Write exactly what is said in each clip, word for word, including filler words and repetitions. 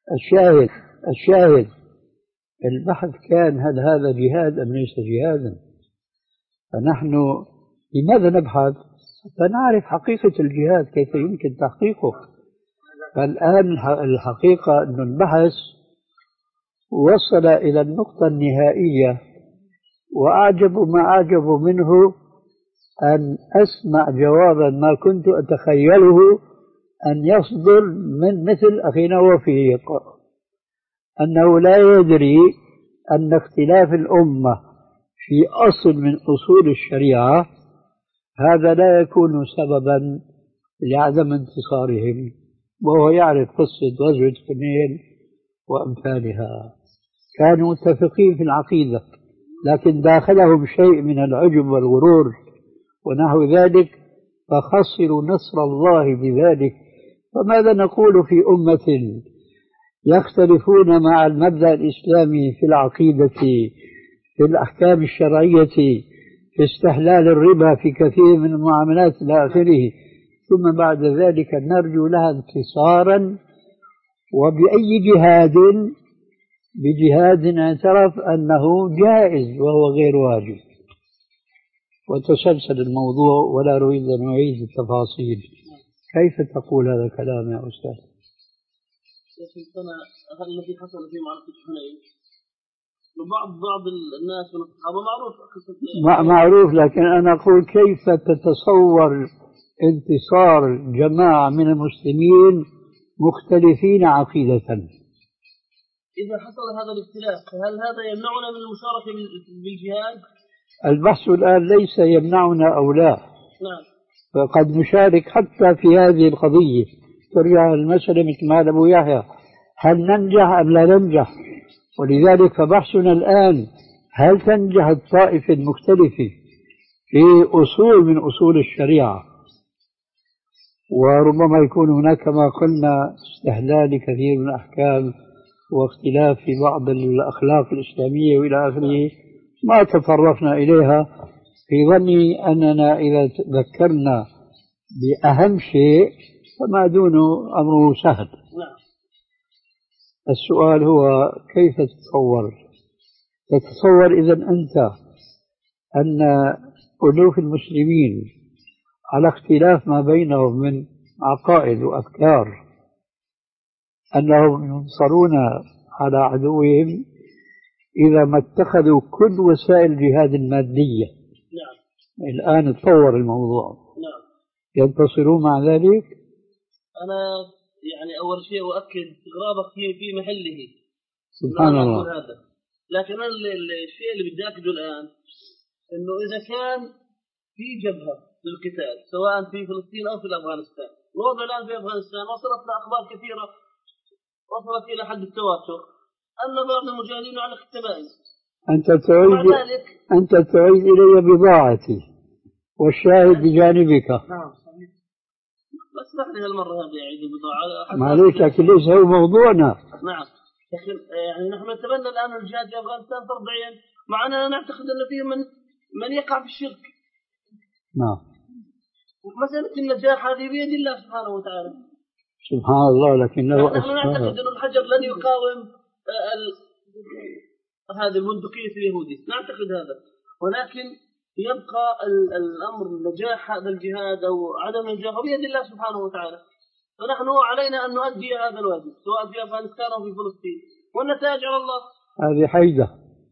الشاهد الشاهد البحث كان هل هذا جهاد أم ليس جهادا؟ فنحن لماذا نبحث؟ حتى نعرف حقيقة الجهاد كيف يمكن تحقيقه. فالآن الحقيقة أن البحث وصل إلى النقطة النهائية، وأعجب ما أعجب منه أن أسمع جوابا ما كنت أتخيله أن يصدر من مثل أخينا وفيق، أنه لا يدري أن اختلاف الأمة في أصل من أصول الشريعة هذا لا يكون سببا لعدم انتصارهم، وهو يعرف قصة غزوة حنين وأمثالها. كانوا متفقين في العقيدة، لكن داخلهم شيء من العجب والغرور ونحو ذلك، فخسروا نصر الله بذلك. فماذا نقول في أمة يختلفون مع المبدأ الإسلامي في العقيدة، في الأحكام الشرعية، في استحلال الربا، في كثير من المعاملات إلى آخره، ثم بعد ذلك نرجو لها انتصارا؟ وبأي جهاد؟ بجهاد اعترف أنه جائز وهو غير واجب. وتسلسل الموضوع ولا أريد أن أعيد التفاصيل. كيف تقول هذا الكلام يا أستاذ؟ هل الذي حصل في معركة حنين وبعض بعض الناس من الصحابة معروف قصة معروف، لكن أنا أقول كيف تتصور انتصار جماعة من المسلمين مختلفين عقيدة؟ إذا حصل هذا الاختلاف فهل هذا يمنعنا من المشاركة بالجهاد؟ البحث الآن ليس يمنعنا أو لا. نعم. فقد نشارك حتى في هذه القضية. ترجع المسألة مثل ما قال أبو يحيى، هل ننجح أم لا ننجح؟ ولذلك فبحثنا الآن هل تنجح الطائفة المختلفة في أصول من أصول الشريعة، وربما يكون هناك كما قلنا استحلال كثير من الأحكام واختلاف في بعض الأخلاق الإسلامية وإلى آخره، ما تطرقنا إليها، في ظني أننا إذا ذكرنا بأهم شيء فما دونه أمره سهل. السؤال هو كيف تتصور تتصور إذا أنت أن ألوف المسلمين على اختلاف ما بينهم من عقائد وأفكار أنهم ينصرون على عدوهم إذا ما اتخذوا كل وسائل الجهاد المادية؟ نعم. الآن تطور الموضوع. نعم. ينتصرون مع ذلك؟ أنا يعني أول شيء أؤكد استغرابك في في محله. سبحان الله. هذا. لكن الشيء اللي بدي أكده الآن إنه إذا كان في جبهة للقتال سواء في فلسطين أو في أفغانستان، الوضع الآن في أفغانستان وصلت لأخبار كثيرة وصلت إلى حد التواتر أن بعض المجاهدين على التباين. أنت تعيد أنت تعيد إلي بضاعتي والشاهد بجانبك. نعم صحيح. بس نحن هالمرة هذه يعيد البضاعة. معليش لكن ليس هو موضوعنا. نعم. لكن يعني نحن نتبنى الآن الجهاد في أفغانستان فرض عين، مع أننا نعتقد أن فيه من من يقع في الشرك. نعم. ومسألة النجاح هذه بيد الله سبحانه وتعالى. سبحان الله. لكن له نحن نعتقد أن الحجر لن يقاوم ال... هذه البندقية اليهودي، نعتقد هذا، ولكن يبقى الأمر نجاح هذا الجهاد أو عدم نجاحه بيد الله سبحانه وتعالى. فنحن علينا أن نؤدي هذا الواجب سواء في أفغانستان أو في فلسطين، والنتائج على الله. هذه حيدة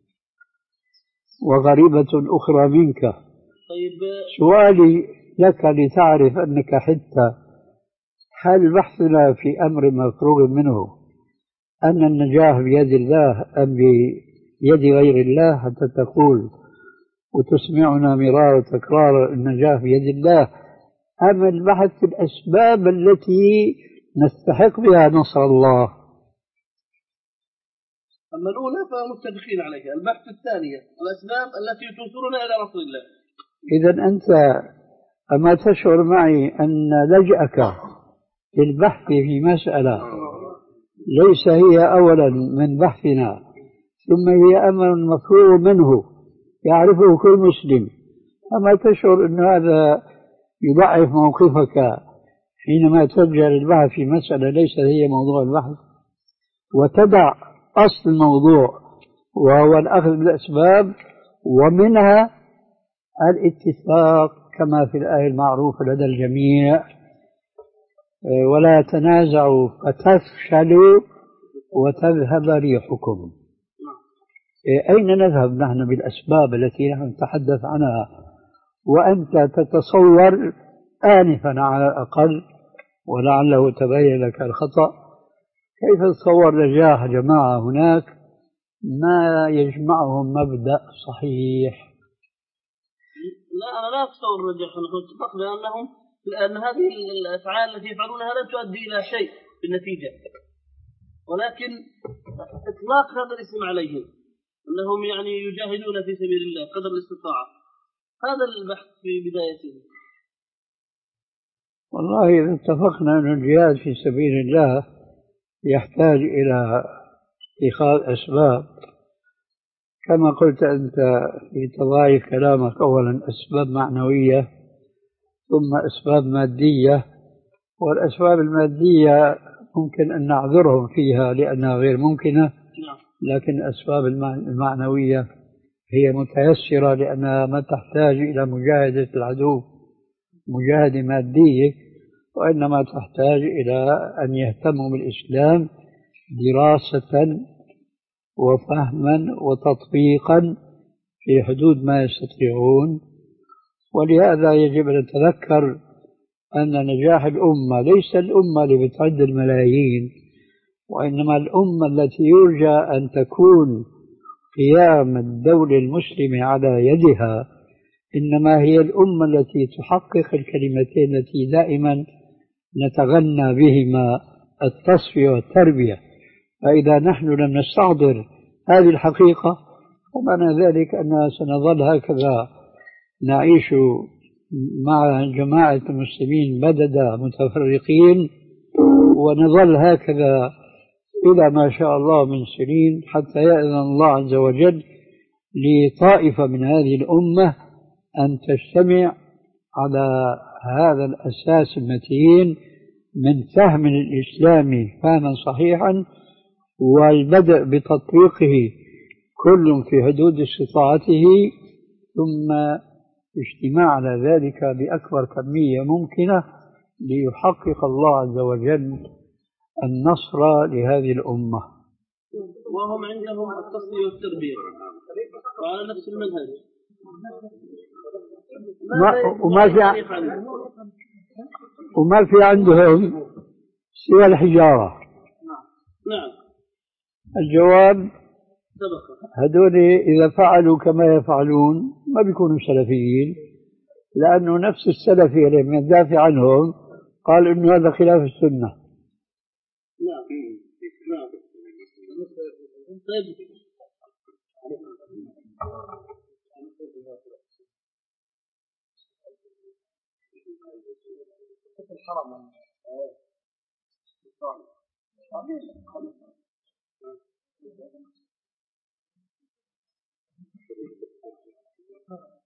وغريبة أخرى منك. طيب سؤالي لك لتعرف أنك حتى هل بحثنا في أمر مفروغ منه أن النجاح بيد الله أم بيد غير الله حتى تقول وتسمعنا مرارا وتكرارا النجاح بيد الله، أم البحث في الأسباب التي نستحق بها نصر الله؟ أما الأولى فمتفقين عليها، البحث الثانية الأسباب التي توصلنا إلى رسول الله. إذن أنت أما تشعر معي أن لجأك في البحث في مسألة ليس هي أولا من بحثنا ثم هي أمر مفروغ منه يعرفه كل مسلم، أما تشعر أن هذا يضعف موقفك حينما ترجع للبحث في مسألة ليس هي موضوع البحث؟ وتدع أصل الموضوع وهو الأخذ بالأسباب، ومنها الاتفاق كما في الآية المعروفة لدى الجميع: ولا تنازعوا فتفشلوا وتذهب ريحكم. أين نذهب نحن بالأسباب التي نحن نتحدث عنها وأنت تتصور آنفا على الأقل، ولعله تبين لك الخطأ، كيف تتصور نجاح جماعة هناك ما يجمعهم مبدأ صحيح؟ لا، أنا لا أتصور نجاح. نحن اتفق بأنهم لأن هذه الأفعال التي يفعلونها لن تؤدي إلى شيء بالنتيجة، ولكن إطلاق هذا الاسم عليهم أنهم يعني يجاهدون في سبيل الله قدر الاستطاعة، هذا البحث في بدايته. والله إذا اتفقنا أن الجهاد في سبيل الله يحتاج إلى اتخاذ أسباب، كما قلت أنت في تضايق كلامك، أولا أسباب معنوية ثم أسباب مادية، والأسباب المادية ممكن أن نعذرهم فيها لأنها غير ممكنة، لكن الأسباب المعنوية هي متيسرة لأنها ما تحتاج إلى مجاهدة العدو مجاهدة مادية، وإنما تحتاج إلى أن يهتموا بالإسلام دراسة وفهما وتطبيقا في حدود ما يستطيعون. ولهذا يجب أن نتذكر أن نجاح الأمة ليس الأمة اللي بتعد الملايين، وإنما الأمة التي يرجى أن تكون قيام الدولة المسلمة على يدها، إنما هي الأمة التي تحقق الكلمتين التي دائما نتغنى بهما: التصفية والتربية. فإذا نحن لم نستحضر هذه الحقيقة فمعنى ذلك أننا سنظل هكذا نعيش مع جماعة المسلمين بددا متفرقين، ونظل هكذا إلى ما شاء الله من سنين، حتى يأذن الله عز وجل لطائفة من هذه الأمة أن تجتمع على هذا الأساس المتين من فهم الإسلام فهما صحيحا، والبدء بتطبيقه كل في حدود استطاعته، ثم اجتماع على ذلك بأكبر كمية ممكنة ليحقق الله عز وجل النصر لهذه الأمة. وهم عندهم التصفية والتربية وعلى نفس المنهج، ما وما في وما في عندهم سوى الحجارة. نعم. الجواب: هذول إذا فعلوا كما يفعلون ما بيكونوا سلفيين، لأنه نفس السلفي لما يدافع عنهم قال إنه هذا خلاف السنة. نعم نعم. طيب. الحرم